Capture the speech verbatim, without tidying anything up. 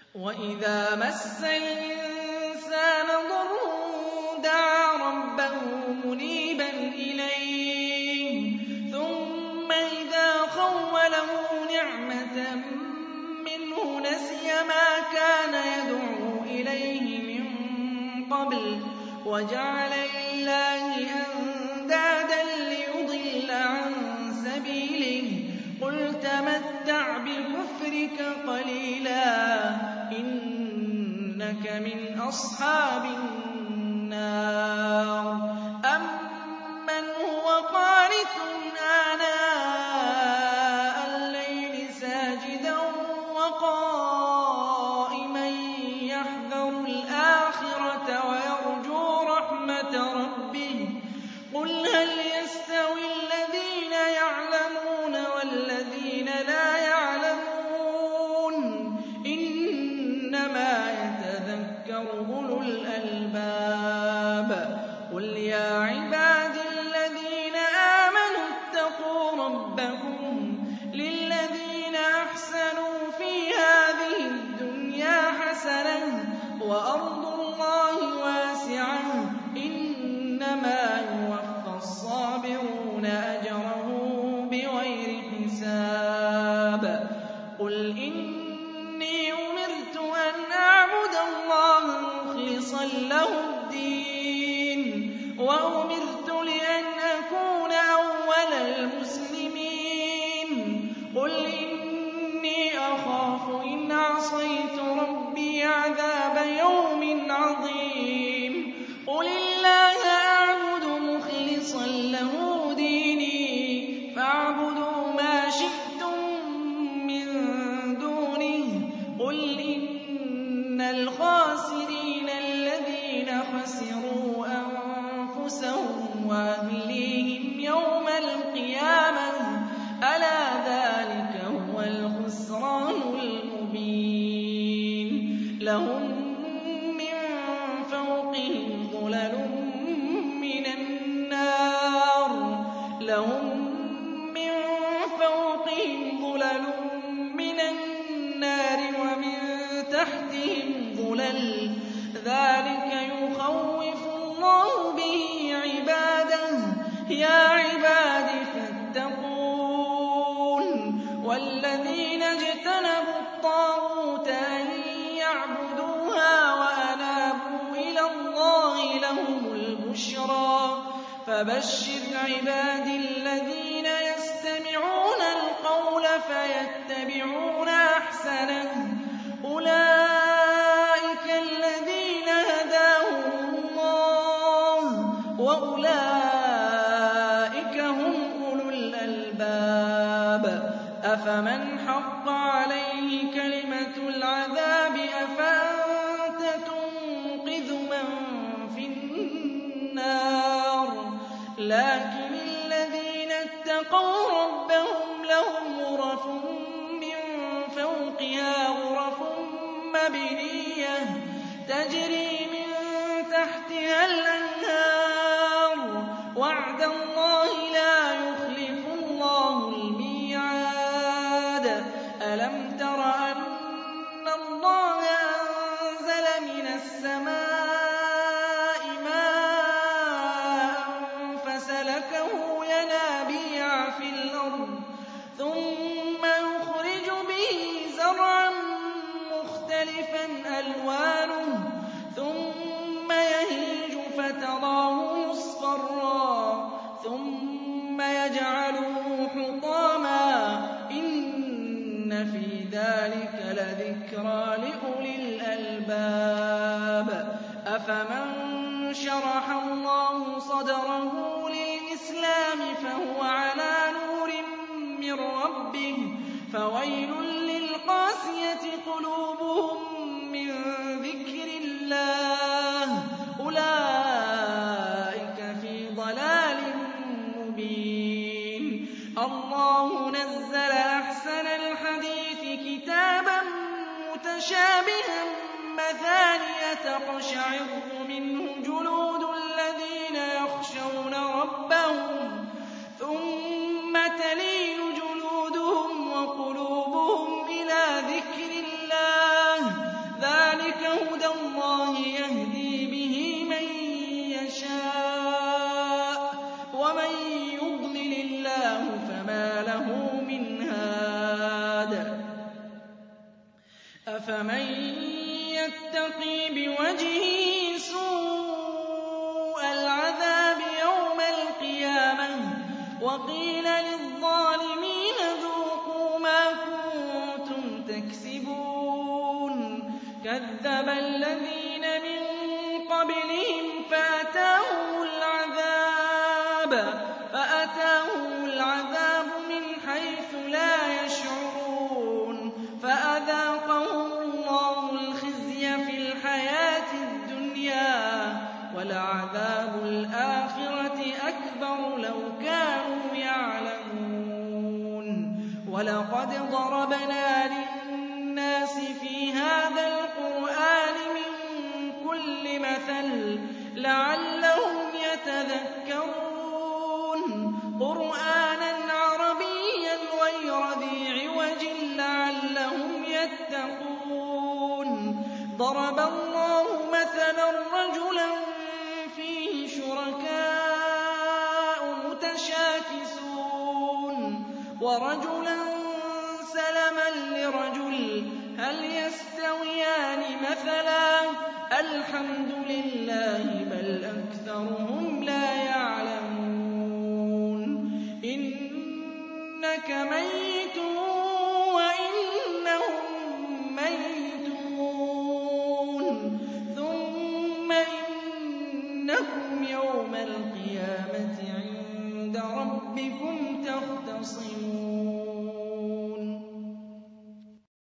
وَإِذَا مَسَّ الْإِنسَانَ ضُرٌّ دَعَا رَبَّهُ مُنِيبًا إِلَيْهِ ثُمَّ إِذَا خَوَّلَهُ نِعْمَةً مِّنْهُ نَسِيَ مَا كَانَ يَدْعُو إِلَيْهِ مِن قَبْلُ وَجَعَلَ لِلَّهِ أَندَادًا لِّيُضِلَّ عَن سَبِيلِهِ ۚ قُلْ تَمَتَّعْ بِكُفْرِكَ قَلِيلًا إِنَّكَ مِنْ أَصْحَابِ النَّارِ أَمَّنْ هُوَ قَانِتٌ آنَاءَ اللَّيْلِ سَاجِدًا وَقَائِمًا يَحْذَرُ الْآخِرَةَ وَيَرْجُو رَحْمَةَ رَبِّهِ ۗ قُلْ هَلْ يَسْتَوِي الَّذِينَ يَعْلَمُونَ وَالَّذِينَ لَا يَعْلَمُونَ ۗ إِنَّمَا يَتَذَكَّرُ أُولُو الْأَلْبَابِ قُلْ يَا عِبَادِي الَّذِينَ آمَنُوا اتَّقُوا رَبَّكُمْ لِلَّذِينَ أَحْسَنُوا فِي هَٰذِهِ الدُّنْيَا حَسَنَةٌ وَأَرْضُ اللَّهِ وَاسِعَةٌ إِنَّمَا يُوَفَّى الصَّابِرُونَ أَجْرَهُم بِغَيْرِ حِسَابٍ قُلْ إِنِّي أُمِرْتُ أَنْ أَعْبُدَ اللَّهَ مُخْلِصًا لَّهُ الدِّينَ وَأُمِرْتُ لِأَنْ أَكُونَ أَوَّلَ الْمُسْلِمِينَ قُلْ إِنِّي أَخَافُ إِنْ عَصَيْتُ رَبِّي عَذَابَ يَوْمٍ عَظِيمٍ قُلِ اللَّهَ أَعْبُدُ مُخْلِصًا لَّهُ دِينِي فَاعْبُدُوا مَا شِئْتُم مِّن دُونِهِ قُلْ إِنَّ الْخَاسِرِينَ الَّذِينَ خَسِرُوا أَنفُسَهُمْ وَأَهْلِيهِمْ يَوْمَ الْقِيَامَةِ ۗ أَلَا ذَٰلِكَ هُوَ الْخُسْرَانُ الْمُبِينُ لَهُم مِّن فَوْقِهِمْ ظُلَلٌ مِّنَ النَّارِ لَهُم مِّن فَوْقِهِمْ ظُلَلٌ مِّنَ النَّارِ وَمِن تَحْتِهِمْ ظُلَلٌ ۚ ذَٰلِكَ يُخَوِّفُ اللَّهُ بِهِ عِبَادَهُ ۚ يَا عِبَادِ فَاتَّقُونِ وَالَّذِينَ اجْتَنَبُوا الطَّاغُوتَ أَن يَعْبُدُوهَا وَأَنَابُوا إِلَى اللَّهِ لَهُمُ الْبُشْرَىٰ ۚ فَبَشِّرْ عِبَادِي الَّذِينَ يَسْتَمِعُونَ الْقَوْلَ فَيَتَّبِعُونَ أَحْسَنَهُ ۚ أُولَٰئِكَ الَّذِينَ هَدَاهُمُ اللَّهُ ۖ وَأُولَٰئِكَ هُمْ أُولُو الْأَلْبَابِ أَفَمَنْ حَقَّ عَلَيْهِ كَلِمَةُ الْعَذَابِ أَفَأَنتَ تُنقِذُ مَن فِي النَّارِ لَٰكِنِ الَّذِينَ اتَّقَوْا رَبَّهُمْ لَهُمْ غُرَفٌ مِّن فَوْقِهَا غُرَفٌ مَّبْنِيَّةٌ تَجْرِي مِن تَحْتِهَا الْأَنْهَارُ ۖ وَعْدَ اللَّهِ ۖ لَا يُخْلِفُ اللَّهُ الْمِيعَادَ أَلَمْ تَرَ أَنَّ اللَّهَ أَنزَلَ مِنَ السَّمَاءِ مَاءً فَسَلَكَهُ يَنَابِيعَ فِي الْأَرْضِ ثُمَّ يُخْرِجُ بِهِ زَرْعًا مُّخْتَلِفًا أَلْوَانُهُ ثُمَّ يَهِيجُ فَتَرَاهُ مُصْفَرًّا ثُمَّ يَجْعَلُهُ حُطَامًا ۚ إِنَّ فِي ذَٰلِكَ لَذِكْرَىٰ لِأُولِي الْأَلْبَابِ أَفَمَن شَرَحَ اللَّهُ صَدْرَهُ لِلْإِسْلَامِ فَهُوَ عَلَىٰ نُورٍ مِّن رَّبِّهِ فَوَيْلٌ لِّلْقَاسِيَةِ قُلُوبُهُم مِّن ذِكْرِ اللَّهِ ۚ أُولَٰئِكَ فِي ضَلَالٍ مُّبِينٍ اللَّهُ نَزَّلَ أَحْسَنَ الْحَدِيثِ كِتَابًا مُّتَشَابِهًا مَّثَانِيَ تَقْشَعِرُّ مِنْهُ جُلُودُ الَّذِينَ يَخْشَوْنَ رَبَّهُمْ ثُمَّ تَلِينُ جُلُودُهُمْ وَقُلُوبُهُمْ إِلَىٰ ذِكْرِ اللَّهِ أَفَمَن يَتَّقِي بِوَجْهِهِ سُوءَ الْعَذَابِ يَوْمَ الْقِيَامَةِ وَقِيلَ لِلظَّالِمِينَ ذُوقُوا مَا كُنتُمْ تَكْسِبُونَ كَذَّبَ الَّذِينَ مِن قَبْلِهِمْ فَأَتَاهُمُ الْعَذَابُ فَأَتَاهُمُ الْعَذَابُ مِنْ حَيْثُ لَا يَشْعُرُونَ فَأَذَاقَهُمُ اللَّهُ الْخِزْيَ فِي الْحَيَاةِ الدُّنْيَا وَلَعَذَابُ الْآخِرَةِ أَكْبَرُ لَوْ كَانُوا يَعْلَمُونَ وَلَقَدْ ضَرَبْنَا لِلنَّاسِ فِي هَٰذَا الْقُرْآنِ مِن كُلِّ مَثَلٍ لَّعَلَّهُمْ يَتَذَكَّرُونَ قُرْآنًا عَرَبِيًّا غَيْرَ ذِي عِوَجٍ لَّعَلَّهُمْ يَتَّقُونَ ضَرَبَ اللَّهُ مَثَلًا رَّجُلًا فِيهِ شُرَكَاءُ مُتَشَاكِسُونَ وَرَجُلًا سَلَمًا لِّرَجُلٍ هَلْ يَسْتَوِيَانِ مَثَلًا ۚ الْحَمْدُ لِلَّهِ بَلْ أَكْثَرُهُمْ لَا يَعْلَمُونَ إِنَّكَ مَيِّتٌ وَإِنَّهُم مَّيِّتُونَ ثُمَّ إِنَّكُمْ يَوْمَ الْقِيَامَةِ عِندَ رَبِّكُمْ تَخْتَصِمُونَ